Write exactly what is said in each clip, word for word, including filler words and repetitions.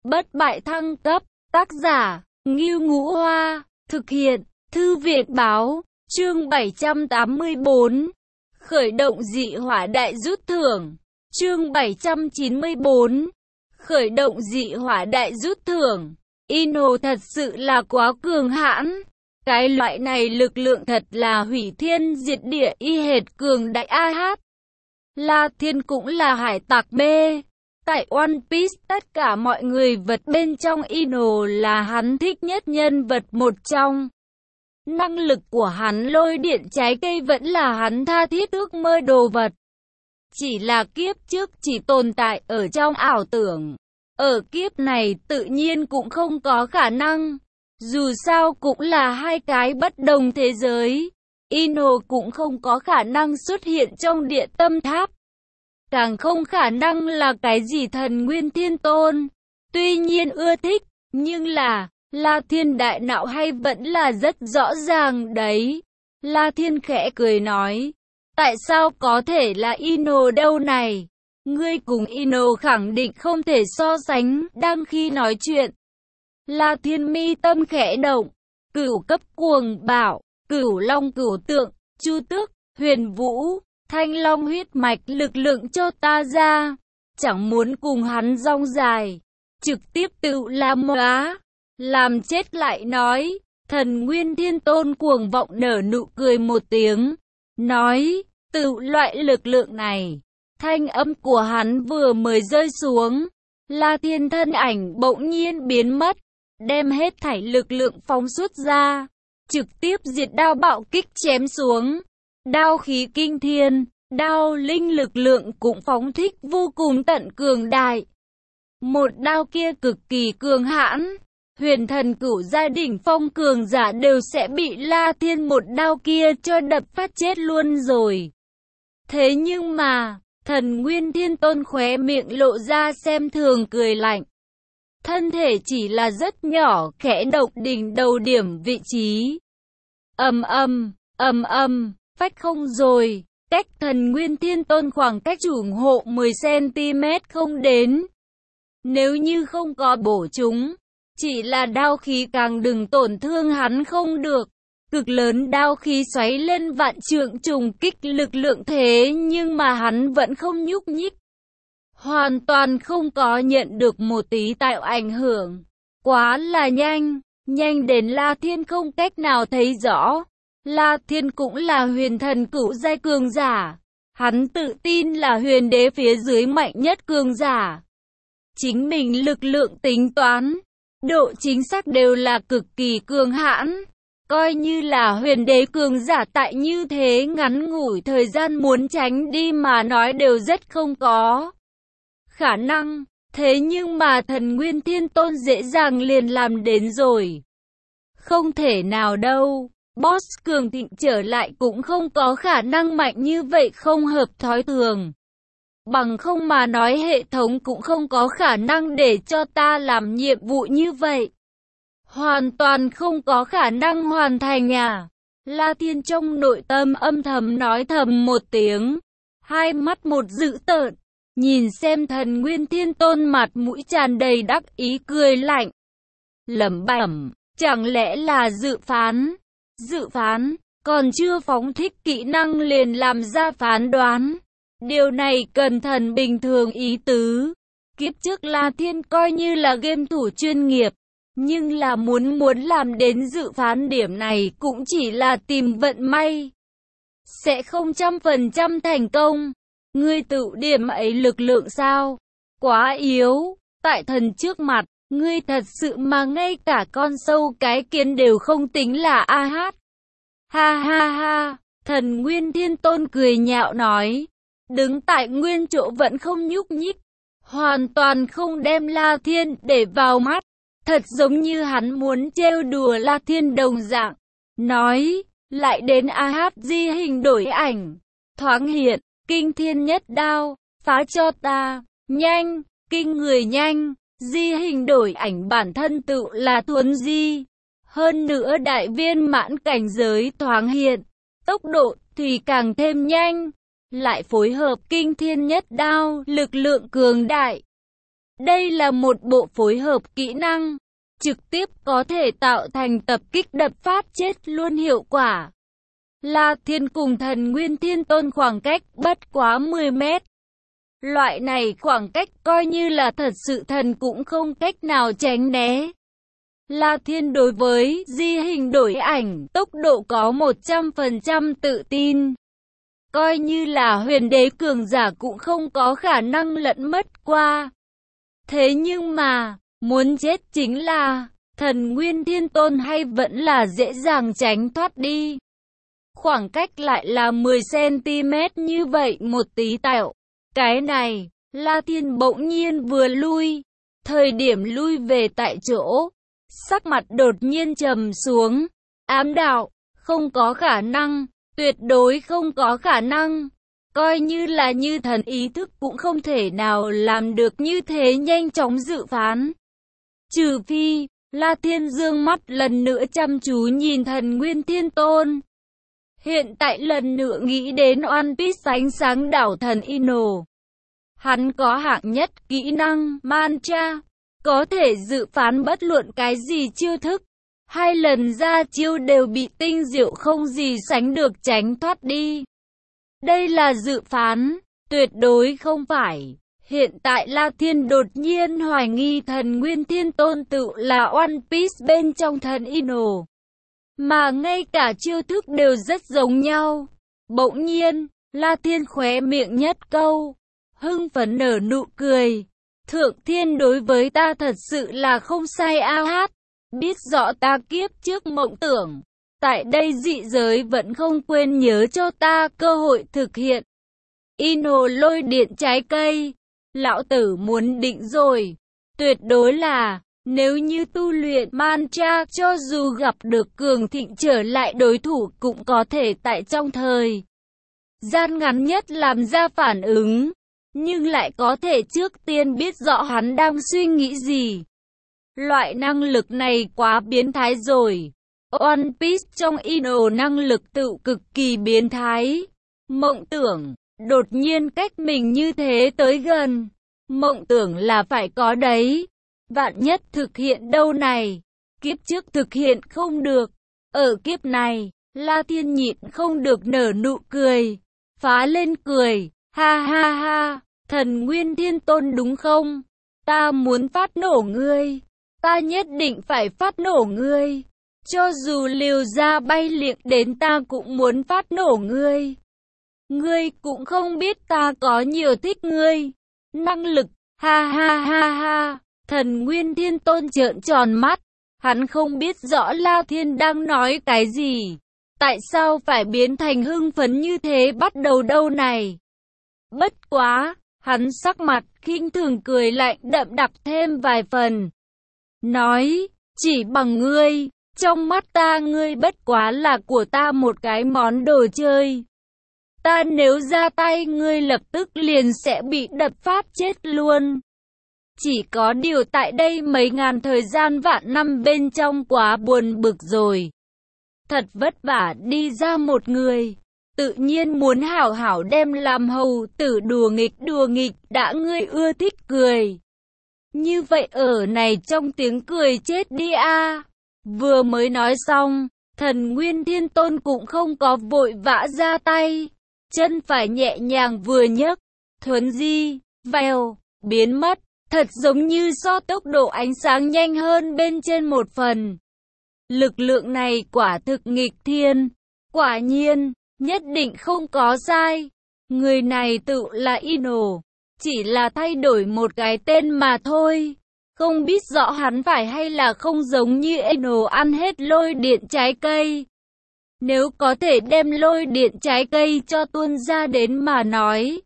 Bất bại thăng cấp, tác giả, Ngưu Ngũ Hoa, thực hiện, Thư viện báo, chương bảy trăm tám mươi tư, khởi động dị hỏa đại rút thưởng, chương bảy trăm chín mươi tư, khởi động dị hỏa đại rút thưởng, Ino thật sự là quá cường hãn, cái loại này lực lượng thật là hủy thiên diệt địa y hệt cường đại a hát. La Thiên cũng là hải tặc B. Tại One Piece tất cả mọi người vật bên trong Ino là hắn thích nhất nhân vật một trong. Năng lực của hắn lôi điện trái cây vẫn là hắn tha thiết ước mơ đồ vật. Chỉ là kiếp trước chỉ tồn tại ở trong ảo tưởng. Ở kiếp này tự nhiên cũng không có khả năng. Dù sao cũng là hai cái bất đồng thế giới. Ino cũng không có khả năng xuất hiện trong địa tâm tháp. Càng không khả năng là cái gì thần nguyên thiên tôn. Tuy nhiên ưa thích, nhưng là, La Thiên đại não hay vẫn là rất rõ ràng đấy. La Thiên khẽ cười nói, tại sao có thể là Ino đâu này? Ngươi cùng Ino khẳng định không thể so sánh. Đang khi nói chuyện, La Thiên mi tâm khẽ động, cửu cấp cuồng bạo, cửu long cửu tượng, chu tước, huyền vũ, thanh long huyết mạch lực lượng cho ta ra. Chẳng muốn cùng hắn rong dài, trực tiếp tự làm hóa. Làm chết lại nói, thần nguyên thiên tôn cuồng vọng nở nụ cười một tiếng, nói, tự loại lực lượng này. Thanh âm của hắn vừa mới rơi xuống, La Thiên thân ảnh bỗng nhiên biến mất, đem hết thảy lực lượng phóng xuất ra, trực tiếp diệt đao bạo kích chém xuống. Đao khí kinh thiên, đao linh lực lượng cũng phóng thích vô cùng tận cường đại. Một đao kia cực kỳ cường hãn, huyền thần cửu gia đỉnh phong cường giả đều sẽ bị La Thiên một đao kia cho đập phát chết luôn rồi. Thế nhưng mà, thần nguyên thiên tôn khóe miệng lộ ra xem thường cười lạnh. Thân thể chỉ là rất nhỏ, khẽ động đỉnh đầu điểm vị trí. Ầm ầm, ầm ầm, phách không rồi, cách thần nguyên thiên tôn khoảng cách chủ hộ mười xăng ti mét không đến. Nếu như không có bổ chúng, chỉ là đao khí càng đừng tổn thương hắn không được. Cực lớn đao khí xoáy lên vạn trượng trùng kích lực lượng thế nhưng mà hắn vẫn không nhúc nhích. Hoàn toàn không có nhận được một tí tạo ảnh hưởng. Quá là nhanh, nhanh đến La Thiên không cách nào thấy rõ. La Thiên cũng là huyền thần cửu giai cường giả. Hắn tự tin là huyền đế phía dưới mạnh nhất cường giả. Chính mình lực lượng tính toán, độ chính xác đều là cực kỳ cường hãn. Coi như là huyền đế cường giả tại như thế ngắn ngủi thời gian muốn tránh đi mà nói đều rất không có khả năng. Thế nhưng mà thần nguyên thiên tôn dễ dàng liền làm đến rồi. Không thể nào đâu. Boss cường thịnh trở lại cũng không có khả năng mạnh như vậy, không hợp thói thường. Bằng không mà nói hệ thống cũng không có khả năng để cho ta làm nhiệm vụ như vậy. Hoàn toàn không có khả năng hoàn thành à. La Thiên trong nội tâm âm thầm nói thầm một tiếng. Hai mắt một dữ tợn. Nhìn xem thần nguyên thiên tôn mặt mũi tràn đầy đắc ý cười lạnh. Lẩm bẩm, chẳng lẽ là dự phán? Dự phán, còn chưa phóng thích kỹ năng liền làm ra phán đoán. Điều này cần thần bình thường ý tứ. Kiếp trước La Thiên coi như là game thủ chuyên nghiệp. Nhưng là muốn muốn làm đến dự phán điểm này cũng chỉ là tìm vận may. Sẽ không trăm phần trăm thành công. Ngươi tự điểm ấy lực lượng sao? Quá yếu. Tại thần trước mặt, ngươi thật sự mà ngay cả con sâu cái kiến đều không tính là a hát. Ha ha ha, thần nguyên thiên tôn cười nhạo nói. Đứng tại nguyên chỗ vẫn không nhúc nhích. Hoàn toàn không đem La Thiên để vào mắt. Thật giống như hắn muốn trêu đùa La Thiên đồng dạng. Nói, lại đến a hát di hình đổi ảnh. Thoáng hiện, kinh thiên nhất đao, phá cho ta, nhanh, kinh người nhanh. Di hình đổi ảnh bản thân tự là thuấn di. Hơn nữa đại viên mãn cảnh giới thoáng hiện. Tốc độ thì càng thêm nhanh. Lại phối hợp kinh thiên nhất đao, lực lượng cường đại. Đây là một bộ phối hợp kỹ năng, trực tiếp có thể tạo thành tập kích đập phát chết luôn hiệu quả. La Thiên cùng thần Nguyên Thiên Tôn khoảng cách bất quá mười mét. Loại này khoảng cách coi như là thật sự thần cũng không cách nào tránh né. La Thiên đối với di hình đổi ảnh tốc độ có một trăm phần trăm tự tin. Coi như là huyền đế cường giả cũng không có khả năng lẫn mất qua. Thế nhưng mà, muốn chết chính là, thần Nguyên Thiên Tôn hay vẫn là dễ dàng tránh thoát đi. Khoảng cách lại là mười xăng ti mét như vậy một tí tẹo. Cái này, La Thiên bỗng nhiên vừa lui. Thời điểm lui về tại chỗ, sắc mặt đột nhiên trầm xuống. Ám đạo, không có khả năng, tuyệt đối không có khả năng. Coi như là như thần ý thức cũng không thể nào làm được như thế nhanh chóng dự phán. Trừ phi, La Thiên dương mắt lần nữa chăm chú nhìn thần Nguyên Thiên Tôn. Hiện tại lần nữa nghĩ đến One Piece ánh sáng đảo thần Ino. Hắn có hạng nhất kỹ năng Mantra, có thể dự phán bất luận cái gì chiêu thức. Hai lần ra chiêu đều bị tinh diệu không gì sánh được tránh thoát đi. Đây là dự phán, tuyệt đối không phải. Hiện tại La Thiên đột nhiên hoài nghi thần Nguyên Thiên Tôn tự là One Piece bên trong thần Ino. Mà ngay cả chiêu thức đều rất giống nhau. Bỗng nhiên, La Thiên khóe miệng nhất câu, hưng phấn nở nụ cười. Thượng Thiên đối với ta thật sự là không sai a hát. Biết rõ ta kiếp trước mộng tưởng. Tại đây dị giới vẫn không quên nhớ cho ta cơ hội thực hiện. Ino lôi điện trái cây. Lão tử muốn định rồi. Tuyệt đối là, nếu như tu luyện mantra cho dù gặp được cường thịnh trở lại đối thủ cũng có thể tại trong thời gian ngắn nhất làm ra phản ứng. Nhưng lại có thể trước tiên biết rõ hắn đang suy nghĩ gì. Loại năng lực này quá biến thái rồi. One Piece trong Ino năng lực tự cực kỳ biến thái. Mộng tưởng, đột nhiên cách mình như thế tới gần. Mộng tưởng là phải có đấy. Vạn nhất thực hiện đâu này. Kiếp trước thực hiện không được. Ở kiếp này, La Thiên nhịn không được nở nụ cười. Phá lên cười. Ha ha ha, thần Nguyên Thiên Tôn đúng không? Ta muốn phát nổ ngươi. Ta nhất định phải phát nổ ngươi. Cho dù liều ra bay liệng đến ta cũng muốn phát nổ ngươi. Ngươi cũng không biết ta có nhiều thích ngươi. Năng lực, ha ha ha ha. Thần Nguyên Thiên Tôn trợn tròn mắt. Hắn không biết rõ La Thiên đang nói cái gì. Tại sao phải biến thành hưng phấn như thế bắt đầu đâu này? Bất quá, hắn sắc mặt khinh thường cười lạnh đậm đặc thêm vài phần. Nói, chỉ bằng ngươi, trong mắt ta ngươi bất quá là của ta một cái món đồ chơi. Ta nếu ra tay ngươi lập tức liền sẽ bị đập phát chết luôn. Chỉ có điều tại đây mấy ngàn thời gian vạn năm bên trong quá buồn bực rồi. Thật vất vả đi ra một người. Tự nhiên muốn hảo hảo đem làm hầu tử đùa nghịch đùa nghịch đã ngươi ưa thích cười. Như vậy ở này trong tiếng cười chết đi a. Vừa mới nói xong, thần Nguyên Thiên Tôn cũng không có vội vã ra tay. Chân phải nhẹ nhàng vừa nhấc, thuấn di, vèo, biến mất. Thật giống như so tốc độ ánh sáng nhanh hơn bên trên một phần. Lực lượng này quả thực nghịch thiên. Quả nhiên, nhất định không có sai. Người này tự là Ino. Chỉ là thay đổi một cái tên mà thôi. Không biết rõ hắn phải hay là không giống như Ino ăn hết lôi điện trái cây. Nếu có thể đem lôi điện trái cây cho tuôn ra đến mà nói.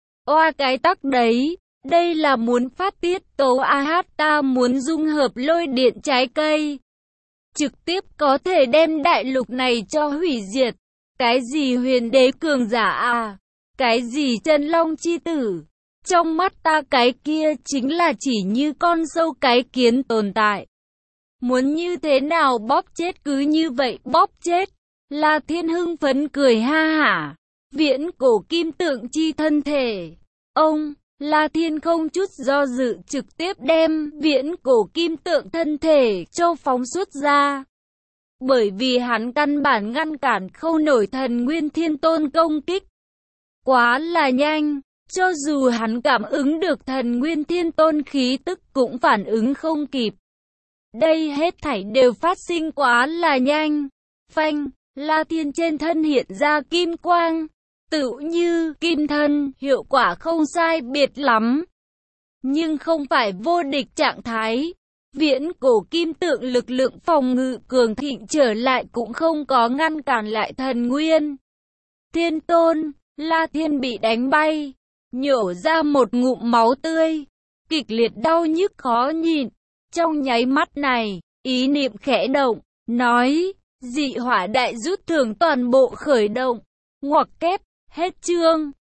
Oa cái tắc đấy. Đây là muốn phát tiết tố a hát ta muốn dung hợp lôi điện trái cây. Trực tiếp có thể đem đại lục này cho hủy diệt. Cái gì huyền đế cường giả à? Cái gì chân long chi tử? Trong mắt ta cái kia chính là chỉ như con sâu cái kiến tồn tại. Muốn như thế nào bóp chết cứ như vậy bóp chết. La Thiên hưng phấn cười ha hả. Viễn cổ kim tượng chi thân thể. Ông... La Thiên không chút do dự trực tiếp đem viễn cổ kim tượng thân thể cho phóng xuất ra. Bởi vì hắn căn bản ngăn cản không nổi thần Nguyên Thiên Tôn công kích. Quá là nhanh, cho dù hắn cảm ứng được thần Nguyên Thiên Tôn khí tức cũng phản ứng không kịp. Đây hết thảy đều phát sinh quá là nhanh. Phanh, La Thiên trên thân hiện ra kim quang. Tựu như kim thân, hiệu quả không sai biệt lắm. Nhưng không phải vô địch trạng thái. Viễn cổ kim tượng lực lượng phòng ngự cường thịnh trở lại cũng không có ngăn cản lại thần Nguyên Thiên Tôn. La Thiên bị đánh bay, nhổ ra một ngụm máu tươi, kịch liệt đau nhức khó nhịn. Trong nháy mắt này, ý niệm khẽ động, nói, dị hỏa đại rút thưởng toàn bộ khởi động. Ngoặc kép, hết chương.